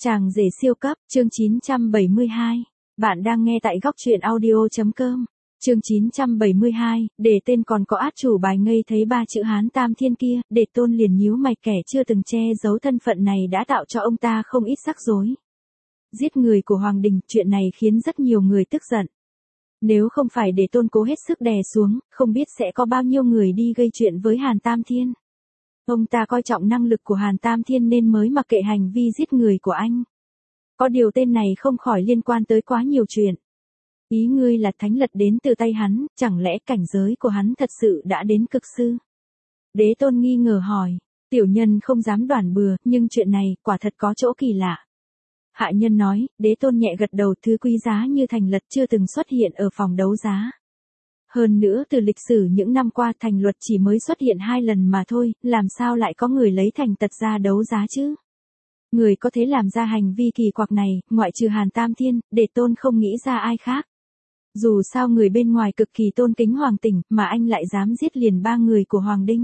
Chàng rể siêu cấp, chương 972. Bạn đang nghe tại góc truyện audio.com. Chương 972, để tên còn có át chủ bài ngây thấy ba chữ Hán Tam Thiên kia, để Tôn liền nhíu mày, kẻ chưa từng che giấu thân phận này đã tạo cho ông ta không ít rắc rối. Giết người của Hoàng Đình, chuyện này khiến rất nhiều người tức giận. Nếu không phải để Tôn cố hết sức đè xuống, không biết sẽ có bao nhiêu người đi gây chuyện với Hàn Tam Thiên. Ông ta coi trọng năng lực của Hàn Tam Thiên nên mới mặc kệ hành vi giết người của anh. Có điều tên này không khỏi liên quan tới quá nhiều chuyện. Ý ngươi là thánh lật đến từ tay hắn, chẳng lẽ cảnh giới của hắn thật sự đã đến cực sư? Đế Tôn nghi ngờ hỏi, tiểu nhân không dám đoản bừa, nhưng chuyện này quả thật có chỗ kỳ lạ. Hạ nhân nói, Đế Tôn nhẹ gật đầu, thứ quý giá như thành lật chưa từng xuất hiện ở phòng đấu giá. Hơn nữa từ lịch sử những năm qua thành luật chỉ mới xuất hiện 2 lần mà thôi, làm sao lại có người lấy thành tật ra đấu giá chứ? Người có thể làm ra hành vi kỳ quặc này, ngoại trừ Hàn Tam Thiên, Đế Tôn không nghĩ ra ai khác. Dù sao người bên ngoài cực kỳ tôn kính Hoàng Tỉnh, mà anh lại dám giết liền 3 người của Hoàng Đinh.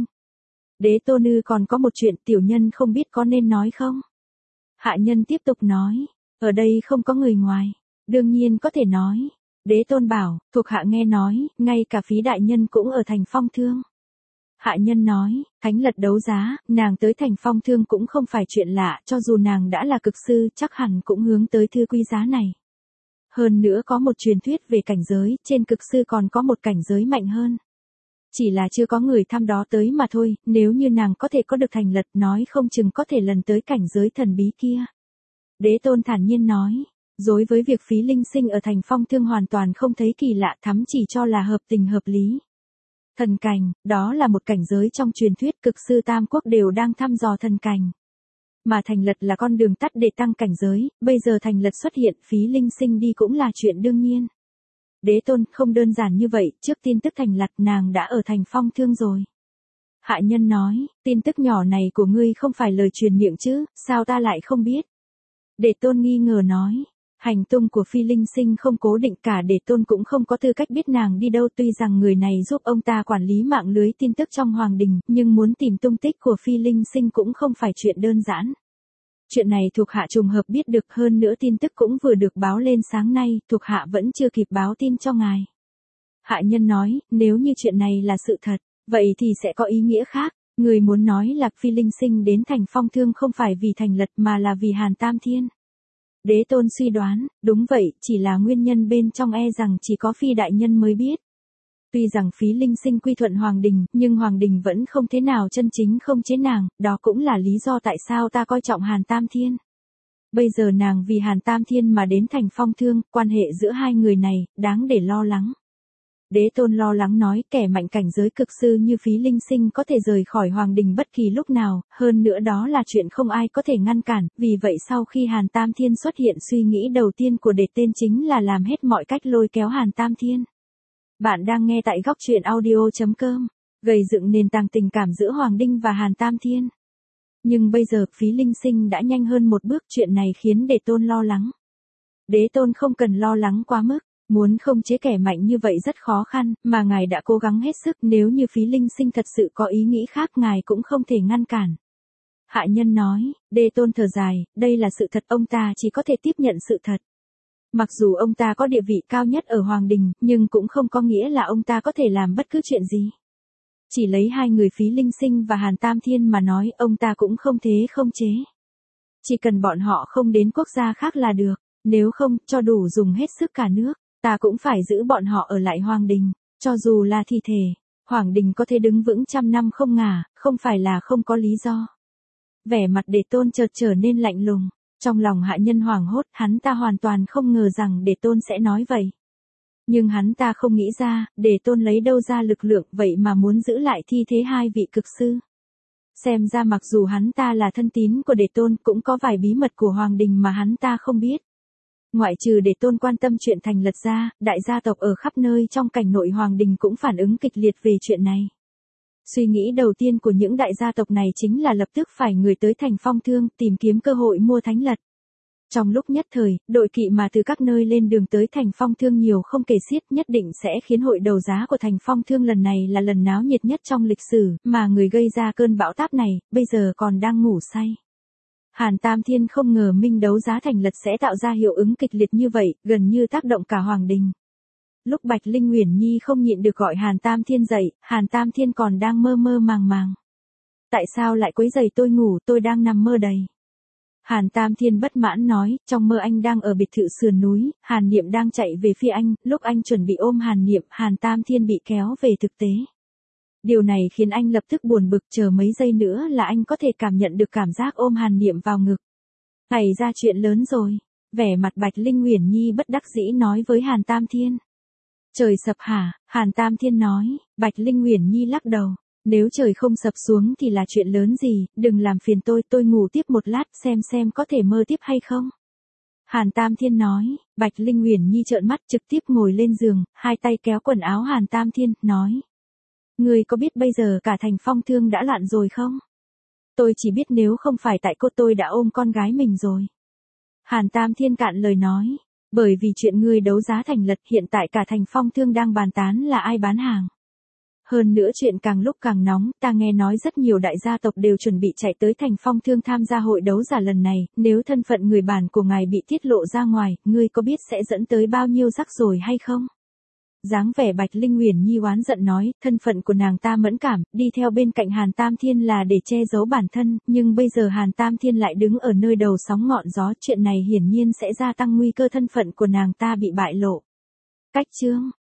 Đế Tôn ư, còn có một chuyện tiểu nhân không biết có nên nói không? Hạ nhân tiếp tục nói, ở đây không có người ngoài, đương nhiên có thể nói. Đế Tôn bảo, thuộc hạ nghe nói, ngay cả phí đại nhân cũng ở thành Phong Thương. Hạ nhân nói, thánh lật đấu giá, nàng tới thành Phong Thương cũng không phải chuyện lạ, cho dù nàng đã là cực sư chắc hẳn cũng hướng tới thứ quý giá này. Hơn nữa có một truyền thuyết về cảnh giới, trên cực sư còn có một cảnh giới mạnh hơn. Chỉ là chưa có người thăm đó tới mà thôi, nếu như nàng có thể có được thành lật nói không chừng có thể lần tới cảnh giới thần bí kia. Đế Tôn thản nhiên nói. Đối với việc phí linh sinh ở thành Phong Thương hoàn toàn không thấy kỳ lạ, thắm chỉ cho là hợp tình hợp lý. Thần cảnh, đó là một cảnh giới trong truyền thuyết, cực sư tam quốc đều đang thăm dò thần cảnh. Mà thành lật là con đường tắt để tăng cảnh giới, bây giờ thành lật xuất hiện, phí linh sinh đi cũng là chuyện đương nhiên. Đế Tôn, không đơn giản như vậy, trước tin tức thành lật nàng đã ở thành Phong Thương rồi. Hạ nhân nói, tin tức nhỏ này của ngươi không phải lời truyền miệng chứ, sao ta lại không biết? Đế Tôn nghi ngờ nói. Hành tung của phi linh sinh không cố định, cả Đế Tôn cũng không có tư cách biết nàng đi đâu, tuy rằng người này giúp ông ta quản lý mạng lưới tin tức trong Hoàng Đình, nhưng muốn tìm tung tích của phi linh sinh cũng không phải chuyện đơn giản. Chuyện này thuộc hạ trùng hợp biết được, hơn nữa tin tức cũng vừa được báo lên sáng nay, thuộc hạ vẫn chưa kịp báo tin cho ngài. Hạ nhân nói, nếu như chuyện này là sự thật, vậy thì sẽ có ý nghĩa khác. Người muốn nói là phi linh sinh đến thành Phong Thương không phải vì thành lật mà là vì Hàn Tam Thiên. Đế Tôn suy đoán, đúng vậy, chỉ là nguyên nhân bên trong e rằng chỉ có phi đại nhân mới biết. Tuy rằng phí linh sinh quy thuận Hoàng Đình, nhưng Hoàng Đình vẫn không thế nào chân chính không chế nàng, đó cũng là lý do tại sao ta coi trọng Hàn Tam Thiên. Bây giờ nàng vì Hàn Tam Thiên mà đến thành Phong Thương, quan hệ giữa hai người này, đáng để lo lắng. Đế Tôn lo lắng nói, kẻ mạnh cảnh giới cực sư như phí linh sinh có thể rời khỏi Hoàng Đình bất kỳ lúc nào, hơn nữa đó là chuyện không ai có thể ngăn cản, vì vậy sau khi Hàn Tam Thiên xuất hiện, suy nghĩ đầu tiên của Đế Tên chính là làm hết mọi cách lôi kéo Hàn Tam Thiên. Bạn đang nghe tại góc truyện audio.com, gây dựng nền tảng tình cảm giữa Hoàng Đinh và Hàn Tam Thiên. Nhưng bây giờ phí linh sinh đã nhanh hơn một bước, chuyện này khiến Đế Tôn lo lắng. Đế Tôn không cần lo lắng quá mức. Muốn khống chế kẻ mạnh như vậy rất khó khăn, mà ngài đã cố gắng hết sức, nếu như phí linh sinh thật sự có ý nghĩ khác ngài cũng không thể ngăn cản. Hạ nhân nói, Đế Tôn thở dài, đây là sự thật, ông ta chỉ có thể tiếp nhận sự thật. Mặc dù ông ta có địa vị cao nhất ở Hoàng Đình, nhưng cũng không có nghĩa là ông ta có thể làm bất cứ chuyện gì. Chỉ lấy hai người phí linh sinh và Hàn Tam Thiên mà nói, ông ta cũng không thế không chế. Chỉ cần bọn họ không đến quốc gia khác là được, nếu không, cho đủ dùng hết sức cả nước. Ta cũng phải giữ bọn họ ở lại Hoàng Đình, cho dù là thi thể, Hoàng Đình có thể đứng vững 100 năm không ngả, không phải là không có lý do. Vẻ mặt Đế Tôn chợt trở nên lạnh lùng, trong lòng hạ nhân hoảng hốt, hắn ta hoàn toàn không ngờ rằng Đế Tôn sẽ nói vậy. Nhưng hắn ta không nghĩ ra, Đế Tôn lấy đâu ra lực lượng vậy mà muốn giữ lại thi thế hai vị cực sư. Xem ra mặc dù hắn ta là thân tín của Đế Tôn cũng có vài bí mật của Hoàng Đình mà hắn ta không biết. Ngoại trừ Đế Tôn quan tâm chuyện thành lật ra, đại gia tộc ở khắp nơi trong cảnh nội Hoàng Đình cũng phản ứng kịch liệt về chuyện này. Suy nghĩ đầu tiên của những đại gia tộc này chính là lập tức phải người tới thành Phong Thương tìm kiếm cơ hội mua thánh lật. Trong lúc nhất thời, đội kỵ mà từ các nơi lên đường tới thành Phong Thương nhiều không kể xiết, nhất định sẽ khiến hội đấu giá của thành Phong Thương lần này là lần náo nhiệt nhất trong lịch sử, mà người gây ra cơn bão táp này, bây giờ còn đang ngủ say. Hàn Tam Thiên không ngờ minh đấu giá thành lật sẽ tạo ra hiệu ứng kịch liệt như vậy, gần như tác động cả Hoàng Đình. Lúc Bạch Linh Uyển Nhi không nhịn được gọi Hàn Tam Thiên dậy, Hàn Tam Thiên còn đang mơ mơ màng màng. Tại sao lại quấy rầy tôi ngủ, tôi đang nằm mơ đầy. Hàn Tam Thiên bất mãn nói, trong mơ anh đang ở biệt thự sườn núi, Hàn Niệm đang chạy về phía anh, lúc anh chuẩn bị ôm Hàn Niệm, Hàn Tam Thiên bị kéo về thực tế. Điều này khiến anh lập tức buồn bực, chờ mấy giây nữa là anh có thể cảm nhận được cảm giác ôm Hàn Niệm vào ngực. Xảy ra chuyện lớn rồi. Vẻ mặt Bạch Linh Uyển Nhi bất đắc dĩ nói với Hàn Tam Thiên. Trời sập hả? Hàn Tam Thiên nói. Bạch Linh Uyển Nhi lắc đầu. Nếu trời không sập xuống thì là chuyện lớn gì, đừng làm phiền tôi ngủ tiếp một lát xem có thể mơ tiếp hay không. Hàn Tam Thiên nói. Bạch Linh Uyển Nhi trợn mắt trực tiếp ngồi lên giường, hai tay kéo quần áo Hàn Tam Thiên, nói. Ngươi có biết bây giờ cả thành Phong Thương đã loạn rồi không? Tôi chỉ biết nếu không phải tại cô tôi đã ôm con gái mình rồi. Hàn Tam Thiên cạn lời nói. Bởi vì chuyện ngươi đấu giá thành lật, hiện tại cả thành Phong Thương đang bàn tán là ai bán hàng. Hơn nữa chuyện càng lúc càng nóng, ta nghe nói rất nhiều đại gia tộc đều chuẩn bị chạy tới thành Phong Thương tham gia hội đấu giá lần này, nếu thân phận người bản của ngài bị tiết lộ ra ngoài, ngươi có biết sẽ dẫn tới bao nhiêu rắc rối hay không? Dáng vẻ Bạch Linh Uyển Nhi oán giận nói, thân phận của nàng ta mẫn cảm, đi theo bên cạnh Hàn Tam Thiên là để che giấu bản thân, nhưng bây giờ Hàn Tam Thiên lại đứng ở nơi đầu sóng ngọn gió, chuyện này hiển nhiên sẽ gia tăng nguy cơ thân phận của nàng ta bị bại lộ. Cách chương